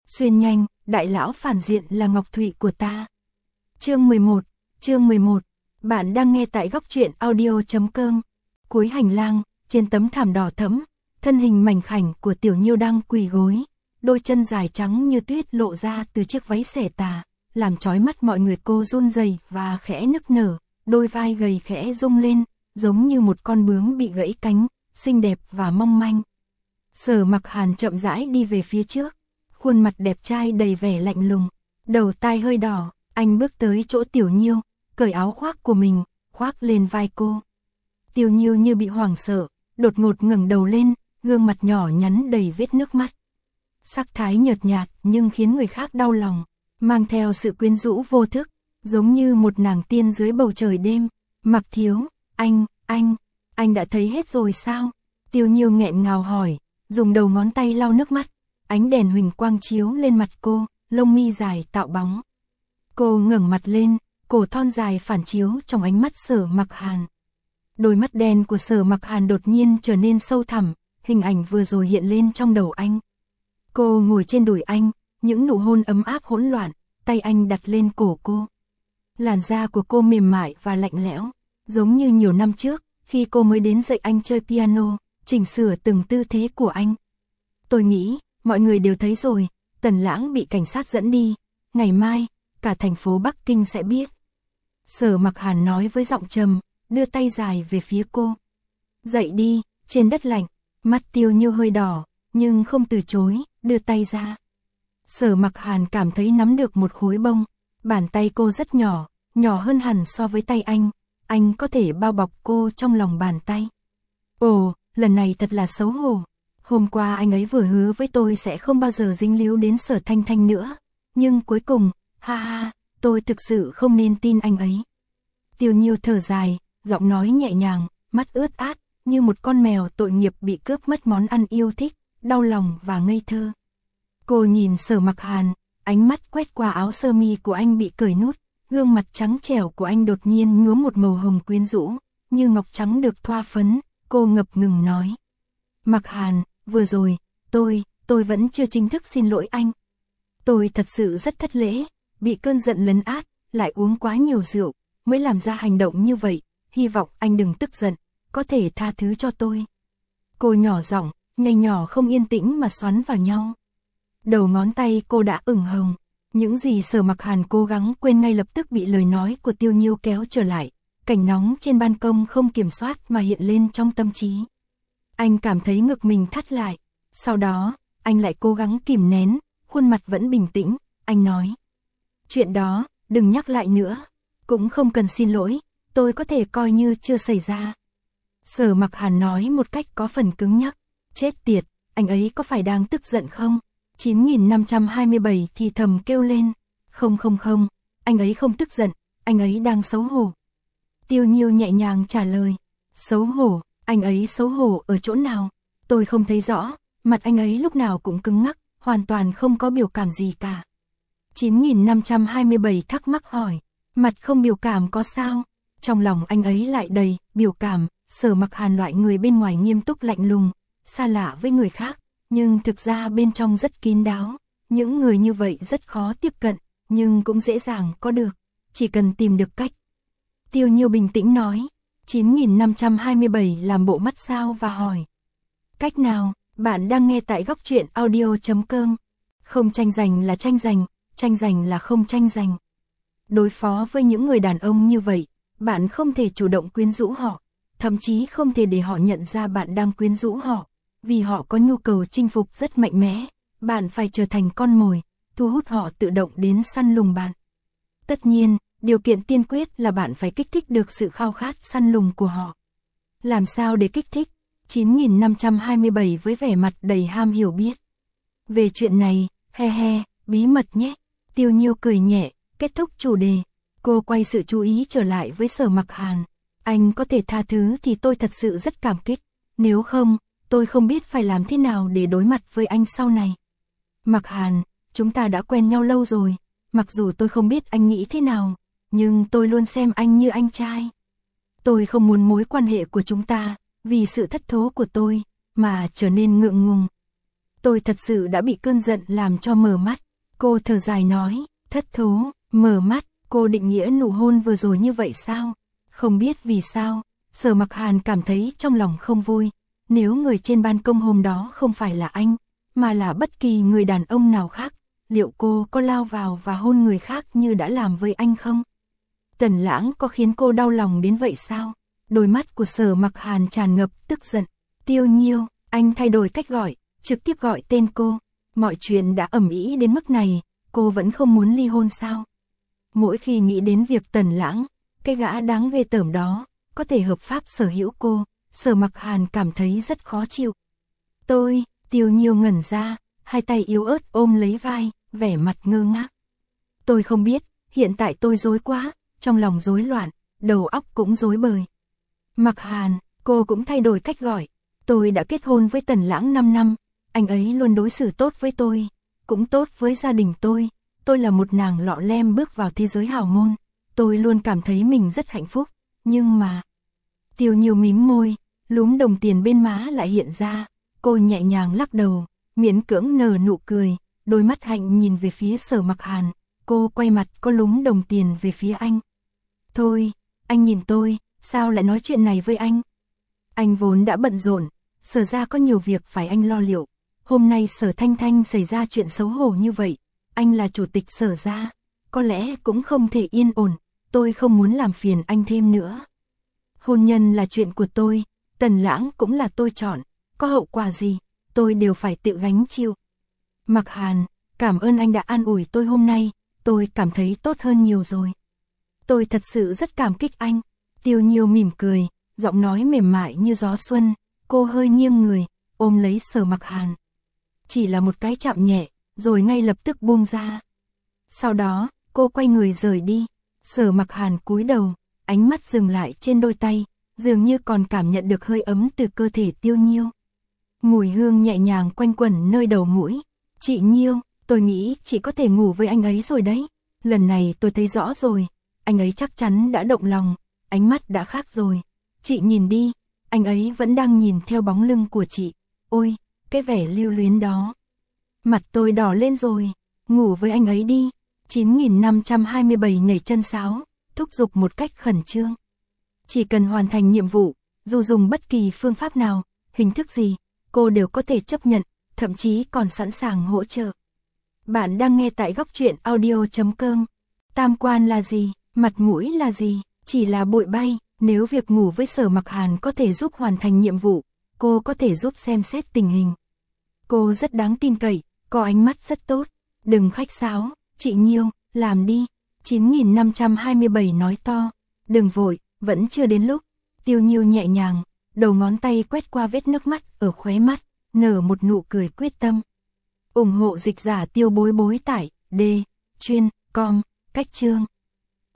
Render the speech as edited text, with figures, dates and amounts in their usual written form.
Xuyên nhanh, đại lão phản diện là Ngọc Thụy của ta. Chương 11, bạn đang nghe tại góc truyện audio.com. Cuối hành lang, trên tấm thảm đỏ thẫm, thân hình mảnh khảnh của Tiểu Nhiêu đang quỳ gối, đôi chân dài trắng như tuyết lộ ra từ chiếc váy xẻ tà, làm chói mắt mọi người. Cô run rẩy và khẽ nức nở, đôi vai gầy khẽ rung lên, giống như một con bướm bị gãy cánh, xinh đẹp và mong manh. Sở Mặc Hàn chậm rãi đi về phía trước, khuôn mặt đẹp trai đầy vẻ lạnh lùng, đầu tai hơi đỏ, anh bước tới chỗ Tiểu Nhiêu, cởi áo khoác của mình, khoác lên vai cô. Tiểu Nhiêu như bị hoảng sợ, đột ngột ngẩng đầu lên, gương mặt nhỏ nhắn đầy vết nước mắt. Sắc thái nhợt nhạt nhưng khiến người khác đau lòng, mang theo sự quyến rũ vô thức, giống như một nàng tiên dưới bầu trời đêm. Mặc Thiếu, anh đã thấy hết rồi sao? Tiểu Nhiêu nghẹn ngào hỏi, dùng đầu ngón tay lau nước mắt. Ánh đèn huỳnh quang chiếu lên mặt cô, lông mi dài tạo bóng. Cô ngẩng mặt lên, cổ thon dài phản chiếu trong ánh mắt Sở Mặc Hàn. Đôi mắt đen của Sở Mặc Hàn đột nhiên trở nên sâu thẳm, hình ảnh vừa rồi hiện lên trong đầu anh. Cô ngồi trên đùi anh, những nụ hôn ấm áp hỗn loạn, tay anh đặt lên cổ cô. Làn da của cô mềm mại và lạnh lẽo, giống như nhiều năm trước, khi cô mới đến dạy anh chơi piano, chỉnh sửa từng tư thế của anh. Tôi nghĩ, mọi người đều thấy rồi, Tần Lãng bị cảnh sát dẫn đi, ngày mai, cả thành phố Bắc Kinh sẽ biết. Sở Mặc Hàn nói với giọng trầm, đưa tay dài về phía cô. Dậy đi, trên đất lạnh, mắt Tiểu Nhiêu hơi đỏ, nhưng không từ chối, đưa tay ra. Sở Mặc Hàn cảm thấy nắm được một khối bông, bàn tay cô rất nhỏ, nhỏ hơn hẳn so với tay anh có thể bao bọc cô trong lòng bàn tay. Ồ, lần này thật là xấu hổ. Hôm qua anh ấy vừa hứa với tôi sẽ không bao giờ dính líu đến Sở Thanh Thanh nữa, nhưng cuối cùng, tôi thực sự không nên tin anh ấy. Tiểu Nhiêu thở dài, giọng nói nhẹ nhàng, mắt ướt át, như một con mèo tội nghiệp bị cướp mất món ăn yêu thích, đau lòng và ngây thơ. Cô nhìn Sở Mặc Hàn, ánh mắt quét qua áo sơ mi của anh bị cởi nút, gương mặt trắng trẻo của anh đột nhiên nhuốm một màu hồng quyến rũ, như ngọc trắng được thoa phấn. Cô ngập ngừng nói: Mặc Hàn, vừa rồi, tôi vẫn chưa chính thức xin lỗi anh. Tôi thật sự rất thất lễ, bị cơn giận lấn át, lại uống quá nhiều rượu, mới làm ra hành động như vậy, hy vọng anh đừng tức giận, có thể tha thứ cho tôi. Cô nhỏ giọng, ngay nhỏ không yên tĩnh mà xoắn vào nhau. Đầu ngón tay cô đã ửng hồng, những gì Sở Mặc Hàn cố gắng quên ngay lập tức bị lời nói của Tiểu Nhiêu kéo trở lại, cảnh nóng trên ban công không kiểm soát mà hiện lên trong tâm trí. Anh cảm thấy ngực mình thắt lại, sau đó, anh lại cố gắng kìm nén, khuôn mặt vẫn bình tĩnh, anh nói: Chuyện đó, đừng nhắc lại nữa, cũng không cần xin lỗi, tôi có thể coi như chưa xảy ra. Sở Mặc Hàn nói một cách có phần cứng nhắc, chết tiệt, anh ấy có phải đang tức giận không? 9527 thì thầm kêu lên, không, anh ấy không tức giận, anh ấy đang xấu hổ. Tiểu Nhiêu nhẹ nhàng trả lời, xấu hổ, anh ấy xấu hổ ở chỗ nào? Tôi không thấy rõ, mặt anh ấy lúc nào cũng cứng ngắc, hoàn toàn không có biểu cảm gì cả. 9527 thắc mắc hỏi, mặt không biểu cảm có sao? Trong lòng anh ấy lại đầy biểu cảm. Sở Mặc Hàn loại người bên ngoài nghiêm túc lạnh lùng, xa lạ với người khác, nhưng thực ra bên trong rất kín đáo. Những người như vậy rất khó tiếp cận, nhưng cũng dễ dàng có được, chỉ cần tìm được cách. Tiểu Nhiêu bình tĩnh nói. 9527 làm bộ mắt sao và hỏi, cách nào? Bạn đang nghe tại góc truyện audio.com. Không tranh giành là tranh giành là không tranh giành. Đối phó với những người đàn ông như vậy, bạn không thể chủ động quyến rũ họ, thậm chí không thể để họ nhận ra bạn đang quyến rũ họ, vì họ có nhu cầu chinh phục rất mạnh mẽ. Bạn phải trở thành con mồi, thu hút họ tự động đến săn lùng bạn. Tất nhiên, điều kiện tiên quyết là bạn phải kích thích được sự khao khát săn lùng của họ. Làm sao để kích thích? 9527 với vẻ mặt đầy ham hiểu biết. Về chuyện này, bí mật nhé. Tiểu Nhiêu cười nhẹ, kết thúc chủ đề. Cô quay sự chú ý trở lại với Sở Mặc Hàn. Anh có thể tha thứ thì tôi thật sự rất cảm kích. Nếu không, tôi không biết phải làm thế nào để đối mặt với anh sau này. Mặc Hàn, chúng ta đã quen nhau lâu rồi. Mặc dù tôi không biết anh nghĩ thế nào, nhưng tôi luôn xem anh như anh trai. Tôi không muốn mối quan hệ của chúng ta, vì sự thất thố của tôi, mà trở nên ngượng ngùng. Tôi thật sự đã bị cơn giận làm cho mờ mắt. Cô thở dài nói, thất thố, mờ mắt, cô định nghĩa nụ hôn vừa rồi như vậy sao? Không biết vì sao, Sở Mặc Hàn cảm thấy trong lòng không vui. Nếu người trên ban công hôm đó không phải là anh, mà là bất kỳ người đàn ông nào khác, liệu cô có lao vào và hôn người khác như đã làm với anh không? Tần Lãng có khiến cô đau lòng đến vậy sao? Đôi mắt của Sở Mặc Hàn tràn ngập tức giận. Tiêu Nhiêu, anh thay đổi cách gọi, trực tiếp gọi tên cô. Mọi chuyện đã ầm ĩ đến mức này, cô vẫn không muốn ly hôn sao? Mỗi khi nghĩ đến việc Tần Lãng, cái gã đáng ghê tởm đó, có thể hợp pháp sở hữu cô, Sở Mặc Hàn cảm thấy rất khó chịu. Tiêu Nhiêu ngẩn ra, hai tay yếu ớt ôm lấy vai, vẻ mặt ngơ ngác. Tôi không biết, hiện tại tôi rối quá, trong lòng rối loạn, đầu óc cũng rối bời. Mặc Hàn, cô cũng thay đổi cách gọi. Tôi đã kết hôn với Tần Lãng 5 năm, anh ấy luôn đối xử tốt với tôi, cũng tốt với gia đình tôi. Tôi là một nàng lọ lem bước vào thế giới hào môn, tôi luôn cảm thấy mình rất hạnh phúc, nhưng mà... Tiêu Nhiêu mím môi, lúm đồng tiền bên má lại hiện ra, cô nhẹ nhàng lắc đầu, miễn cưỡng nở nụ cười, đôi mắt hạnh nhìn về phía Sở Mặc Hàn, cô quay mặt có lúm đồng tiền về phía anh. Thôi, anh nhìn tôi, sao lại nói chuyện này với anh? Anh vốn đã bận rộn, Sở ra có nhiều việc phải anh lo liệu, hôm nay Sở Thanh Thanh xảy ra chuyện xấu hổ như vậy, anh là chủ tịch Sở ra, có lẽ cũng không thể yên ổn, tôi không muốn làm phiền anh thêm nữa. Hôn nhân là chuyện của tôi, Tần Lãng cũng là tôi chọn, có hậu quả gì, tôi đều phải tự gánh chịu. Mặc Hàn, cảm ơn anh đã an ủi tôi hôm nay, tôi cảm thấy tốt hơn nhiều rồi. Tôi thật sự rất cảm kích anh. Tiêu Nhiêu mỉm cười, giọng nói mềm mại như gió xuân, cô hơi nghiêng người, ôm lấy Sở Mặc Hàn. Chỉ là một cái chạm nhẹ, rồi ngay lập tức buông ra. Sau đó, cô quay người rời đi, Sở Mặc Hàn cúi đầu, ánh mắt dừng lại trên đôi tay, dường như còn cảm nhận được hơi ấm từ cơ thể Tiêu Nhiêu. Mùi hương nhẹ nhàng quanh quẩn nơi đầu mũi. Chị Nhiêu, tôi nghĩ chị có thể ngủ với anh ấy rồi đấy. Lần này tôi thấy rõ rồi, anh ấy chắc chắn đã động lòng, ánh mắt đã khác rồi. Chị nhìn đi, anh ấy vẫn đang nhìn theo bóng lưng của chị. Ôi, cái vẻ lưu luyến đó. Mặt tôi đỏ lên rồi, ngủ với anh ấy đi. 9527 nảy chân sáo, thúc giục một cách khẩn trương. Chỉ cần hoàn thành nhiệm vụ, dù dùng bất kỳ phương pháp nào, hình thức gì, cô đều có thể chấp nhận, thậm chí còn sẵn sàng hỗ trợ. Bạn đang nghe tại Góc Truyện Audio.com. Tam quan là gì, mặt mũi là gì, chỉ là bụi bay. Nếu việc ngủ với Sở Mặc Hàn có thể giúp hoàn thành nhiệm vụ, cô có thể giúp xem xét tình hình. Cô rất đáng tin cậy, có ánh mắt rất tốt. Đừng khách sáo, chị Nhiêu, làm đi. 9527 nói to. Đừng vội, vẫn chưa đến lúc. Tiêu Nhiêu nhẹ nhàng, đầu ngón tay quét qua vết nước mắt ở khóe mắt, nở một nụ cười quyết tâm. ủng hộ dịch giả Tiêu Bối Bối tại D chuyên com cách chương.